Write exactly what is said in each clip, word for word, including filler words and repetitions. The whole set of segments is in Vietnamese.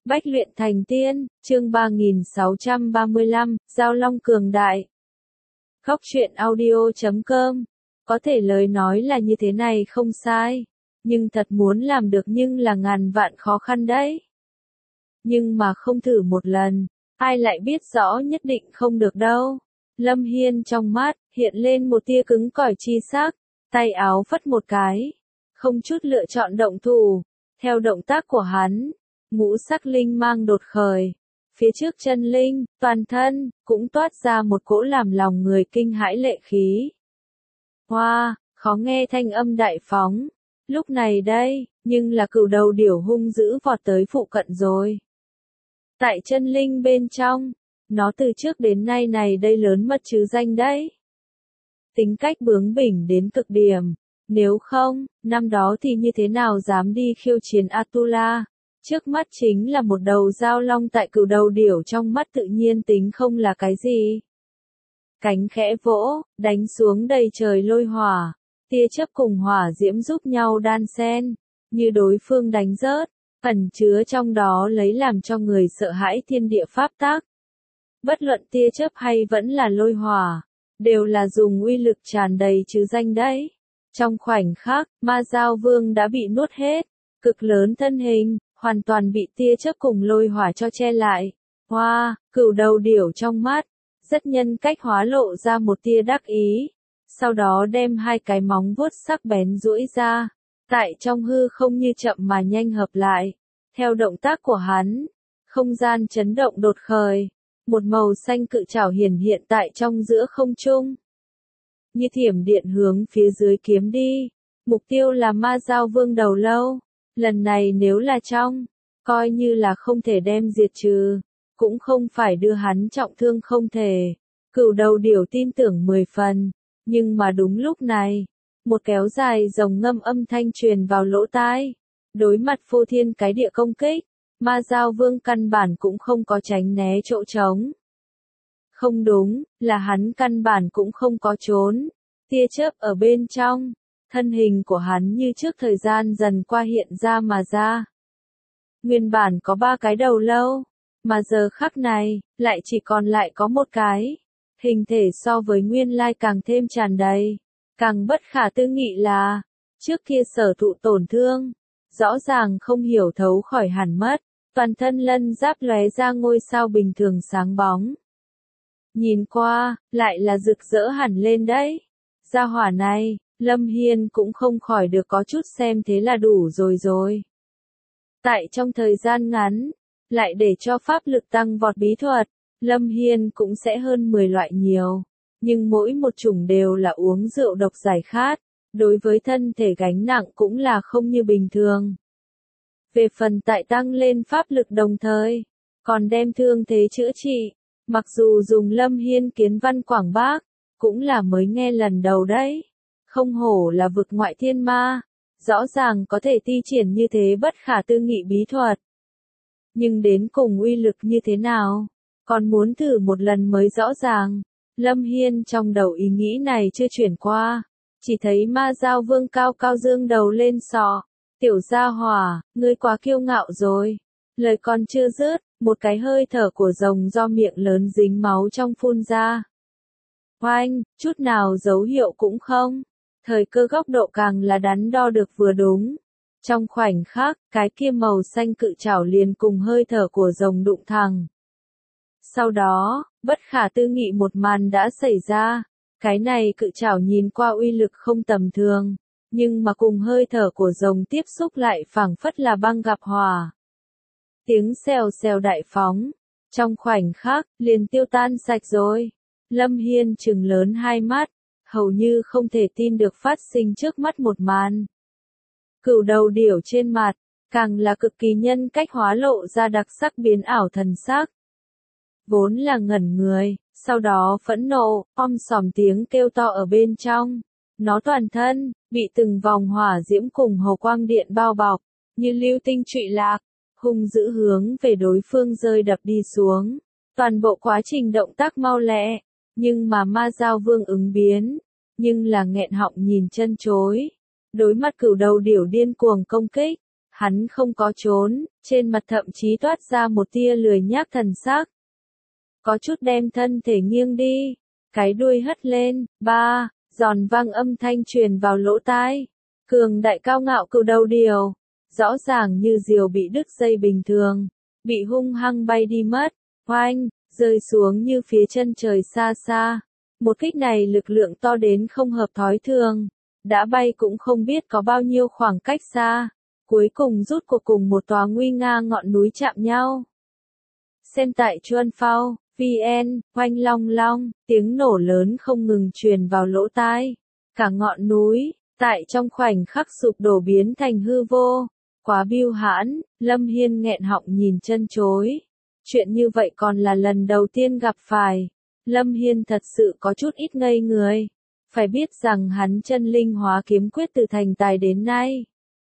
Bách luyện thành tiên, chương ba nghìn sáu trăm ba mươi lăm, Giao Long cường đại. Khóc chuyện audio chấm com. Có thể lời nói là như thế này không sai, nhưng thật muốn làm được nhưng là ngàn vạn khó khăn đấy. Nhưng mà không thử một lần, ai lại biết rõ nhất định không được đâu. Lâm Hiên trong mắt, hiện lên một tia cứng cỏi chi sắc, tay áo phất một cái, không chút lựa chọn động thủ. Theo động tác của hắn, ngũ sắc linh mang đột khởi, phía trước chân linh, toàn thân, cũng toát ra một cỗ làm lòng người kinh hãi lệ khí. Hoa, wow, khó nghe thanh âm đại phóng, lúc này đây, nhưng là cửu đầu điểu hung dữ vọt tới phụ cận rồi. Tại chân linh bên trong, nó từ trước đến nay này đây lớn mật chứ danh đấy. Tính cách bướng bỉnh đến cực điểm, nếu không, năm đó thì như thế nào dám đi khiêu chiến Atula. Trước mắt chính là một đầu giao long tại cửu đầu điểu trong mắt tự nhiên tính không là cái gì. Cánh khẽ vỗ, đánh xuống đầy trời lôi hỏa, tia chớp cùng hỏa diễm giúp nhau đan xen, như đối phương đánh rớt, ẩn chứa trong đó lấy làm cho người sợ hãi thiên địa pháp tắc. Bất luận tia chớp hay vẫn là lôi hỏa, đều là dùng uy lực tràn đầy chứ danh đấy. Trong khoảnh khắc, Ma Giao Vương đã bị nuốt hết, cực lớn thân hình, hoàn toàn bị tia chớp cùng lôi hỏa cho che lại. Hoa, wow, cửu đầu điểu trong mắt, rất nhân cách hóa lộ ra một tia đắc ý, sau đó đem hai cái móng vuốt sắc bén duỗi ra, tại trong hư không như chậm mà nhanh hợp lại. Theo động tác của hắn, không gian chấn động đột khởi, một màu xanh cự trảo hiển hiện tại trong giữa không trung. Như thiểm điện hướng phía dưới kiếm đi, mục tiêu là Ma Giao Vương đầu lâu. Lần này nếu là trong, coi như là không thể đem diệt trừ, cũng không phải đưa hắn trọng thương không thể. Cửu đầu điểu tin tưởng mười phần, nhưng mà đúng lúc này, một kéo dài rồng ngâm âm thanh truyền vào lỗ tai. Đối mặt phô thiên cái địa công kích, Ma Giao Vương căn bản cũng không có tránh né chỗ trống. Không đúng, là hắn căn bản cũng không có trốn. Tia chớp ở bên trong, thân hình của hắn như trước thời gian dần qua hiện ra mà ra. Nguyên bản có ba cái đầu lâu, mà giờ khắc này, lại chỉ còn lại có một cái. Hình thể so với nguyên lai càng thêm tràn đầy, càng bất khả tư nghị là, trước kia sở thụ tổn thương, rõ ràng không hiểu thấu khỏi hẳn mất, toàn thân lân giáp lóe ra ngôi sao bình thường sáng bóng. Nhìn qua, lại là rực rỡ hẳn lên đấy. Gia hỏa này, Lâm Hiên cũng không khỏi được có chút xem thế là đủ rồi rồi. Tại trong thời gian ngắn, lại để cho pháp lực tăng vọt bí thuật, Lâm Hiên cũng sẽ hơn mười loại nhiều, nhưng mỗi một chủng đều là uống rượu độc giải khát, đối với thân thể gánh nặng cũng là không như bình thường. Về phần tại tăng lên pháp lực đồng thời, còn đem thương thế chữa trị, mặc dù dùng Lâm Hiên kiến văn quảng bác, cũng là mới nghe lần đầu đấy. Không hổ là vực ngoại thiên ma, rõ ràng có thể thi triển như thế bất khả tư nghị bí thuật. Nhưng đến cùng uy lực như thế nào, còn muốn thử một lần mới rõ ràng. Lâm Hiên trong đầu ý nghĩ này chưa chuyển qua, chỉ thấy Ma Giao Vương cao cao dương đầu lên sọ. Tiểu gia hỏa, ngươi quá kiêu ngạo rồi. Lời còn chưa dứt, một cái hơi thở của rồng do miệng lớn dính máu trong phun ra. Oanh, chút nào dấu hiệu cũng không. Thời cơ góc độ càng là đắn đo được vừa đúng. Trong khoảnh khắc, cái kia màu xanh cự trảo liền cùng hơi thở của rồng đụng thẳng. Sau đó, bất khả tư nghị một màn đã xảy ra. Cái này cự trảo nhìn qua uy lực không tầm thường, nhưng mà cùng hơi thở của rồng tiếp xúc lại phảng phất là băng gặp hỏa. Tiếng xèo xèo đại phóng, trong khoảnh khắc, liền tiêu tan sạch rồi. Lâm Hiên trừng lớn hai mắt, hầu như không thể tin được phát sinh trước mắt một màn. Cửu đầu điểu trên mặt, càng là cực kỳ nhân cách hóa lộ ra đặc sắc biến ảo thần sắc. Vốn là ngẩn người, sau đó phẫn nộ, om sòm tiếng kêu to ở bên trong. Nó toàn thân, bị từng vòng hỏa diễm cùng hồ quang điện bao bọc, như lưu tinh trụy lạc, hung dữ hướng về đối phương rơi đập đi xuống. Toàn bộ quá trình động tác mau lẹ, nhưng mà Ma Giao Vương ứng biến, nhưng là nghẹn họng nhìn chân chối. Đối mặt cửu đầu điểu điên cuồng công kích, Hắn không có trốn, trên mặt thậm chí toát ra một tia lười nhác thần sắc. Có chút đem thân thể nghiêng đi, cái đuôi hất lên, ba, giòn vang âm thanh truyền vào lỗ tai. Cường đại cao ngạo cừu đầu điều, rõ ràng như diều bị đứt dây bình thường, bị hung hăng bay đi mất, oanh, rơi xuống như phía chân trời xa xa. Một kích này lực lượng to đến không hợp thói thường, đã bay cũng không biết có bao nhiêu khoảng cách xa, cuối cùng rút cuộc cùng một tòa nguy nga ngọn núi chạm nhau. Xem tại Chuan Phao, vê en, oanh long long, tiếng nổ lớn không ngừng truyền vào lỗ tai. Cả ngọn núi, tại trong khoảnh khắc sụp đổ biến thành hư vô. Quá biêu hãn, Lâm Hiên nghẹn họng nhìn chân chối. Chuyện như vậy còn là lần đầu tiên gặp phải. Lâm Hiên thật sự có chút ít ngây người. Phải biết rằng hắn chân linh hóa kiếm quyết từ thành tài đến nay.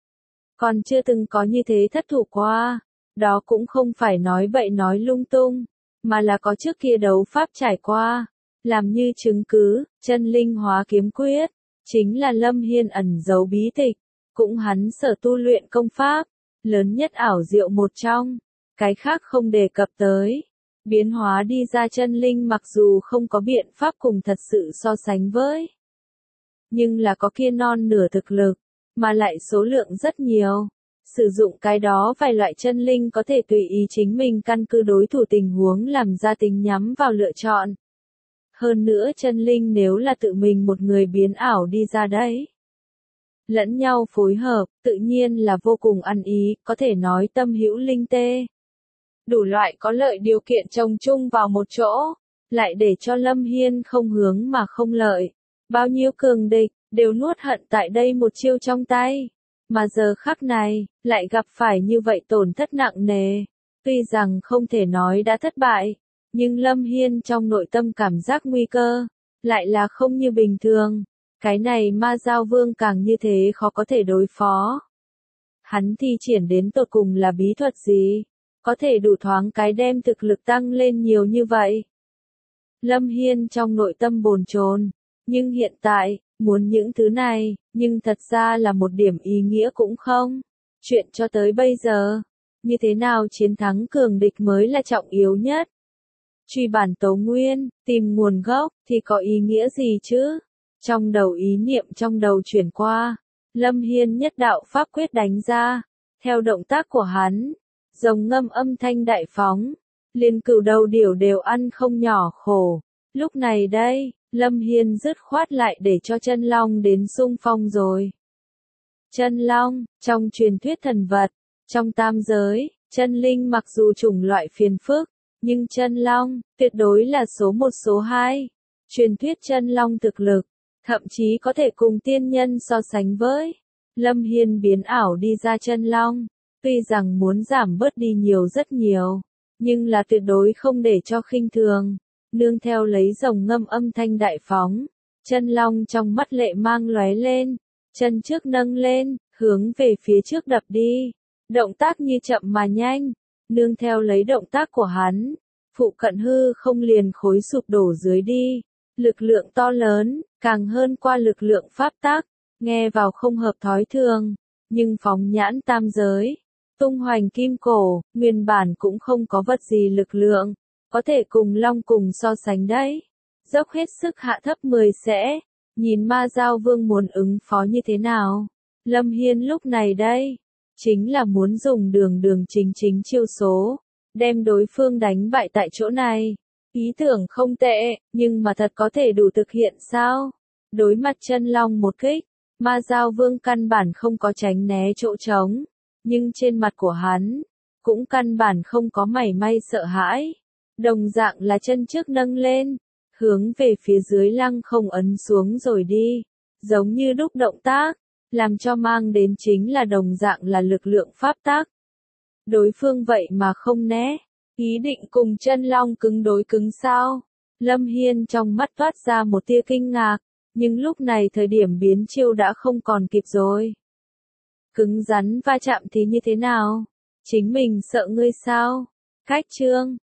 Còn chưa từng có như thế thất thủ qua. Đó cũng không phải nói bậy nói lung tung, mà là có trước kia đấu pháp trải qua. Làm như chứng cứ, chân linh hóa kiếm quyết, chính là Lâm Hiên ẩn giấu bí tịch, cũng hắn sở tu luyện công pháp, lớn nhất ảo diệu một trong, cái khác không đề cập tới. Biến hóa đi ra chân linh mặc dù không có biện pháp cùng thật sự so sánh với, nhưng là có kia non nửa thực lực, mà lại số lượng rất nhiều. Sử dụng cái đó vài loại chân linh có thể tùy ý chính mình căn cứ đối thủ tình huống làm ra tính nhắm vào lựa chọn. Hơn nữa chân linh nếu là tự mình một người biến ảo đi ra đấy, lẫn nhau phối hợp, tự nhiên là vô cùng ăn ý, có thể nói tâm hữu linh tê. Đủ loại có lợi điều kiện chồng chung vào một chỗ, lại để cho Lâm Hiên không hướng mà không lợi. Bao nhiêu cường địch, đều nuốt hận tại đây một chiêu trong tay. Mà giờ khắc này, lại gặp phải như vậy tổn thất nặng nề. Tuy rằng không thể nói đã thất bại, nhưng Lâm Hiên trong nội tâm cảm giác nguy cơ, lại là không như bình thường. Cái này ma giao vương càng như thế khó có thể đối phó. Hắn thi triển đến tột cùng là bí thuật gì? Có thể đủ thoáng cái đem thực lực tăng lên nhiều như vậy. Lâm Hiên trong nội tâm bồn chồn, nhưng hiện tại, muốn những thứ này, nhưng thật ra là một điểm ý nghĩa cũng không. Chuyện cho tới bây giờ, như thế nào chiến thắng cường địch mới là trọng yếu nhất. Truy bản tấu nguyên, tìm nguồn gốc, thì có ý nghĩa gì chứ? Trong đầu ý niệm trong đầu chuyển qua, Lâm Hiên nhất đạo pháp quyết đánh ra, theo động tác của hắn, rồng ngâm âm thanh đại phóng, liền cừu đầu điểu đều ăn không nhỏ khổ. Lúc này đây, Lâm Hiên dứt khoát lại để cho chân long đến xung phong rồi. Chân long, trong truyền thuyết thần vật, trong tam giới, chân linh mặc dù chủng loại phiền phức, nhưng chân long, tuyệt đối là số một số hai. Truyền thuyết chân long thực lực, thậm chí có thể cùng tiên nhân so sánh với. Lâm Hiên biến ảo đi ra chân long, tuy rằng muốn giảm bớt đi nhiều rất nhiều, nhưng là tuyệt đối không để cho khinh thường. Nương theo lấy rồng ngâm âm thanh đại phóng, chân long trong mắt lệ mang lóe lên, chân trước nâng lên, hướng về phía trước đập đi. Động tác như chậm mà nhanh, nương theo lấy động tác của hắn, phụ cận hư không liền khối sụp đổ dưới đi. Lực lượng to lớn, càng hơn qua lực lượng pháp tắc, nghe vào không hợp thói thường, nhưng phóng nhãn tam giới, tung hoành kim cổ, nguyên bản cũng không có vật gì lực lượng, có thể cùng long cùng so sánh đấy. Dốc hết sức hạ thấp mười sẽ, nhìn ma giao vương muốn ứng phó như thế nào. Lâm Hiên lúc này đây, chính là muốn dùng đường đường chính chính chiêu số, đem đối phương đánh bại tại chỗ này. Ý tưởng không tệ, nhưng mà thật có thể đủ thực hiện sao? Đối mặt chân long một kích, ma giao vương căn bản không có tránh né chỗ trống, nhưng trên mặt của hắn, cũng căn bản không có mảy may sợ hãi. Đồng dạng là chân trước nâng lên, hướng về phía dưới lăng không ấn xuống rồi đi, giống như đúc động tác, làm cho mang đến chính là đồng dạng là lực lượng pháp tác. Đối phương vậy mà không né, ý định cùng chân long cứng đối cứng sao? Lâm Hiên trong mắt toát ra một tia kinh ngạc, nhưng lúc này thời điểm biến chiêu đã không còn kịp rồi. Cứng rắn va chạm thì như thế nào? Chính mình sợ ngươi sao? Cách chương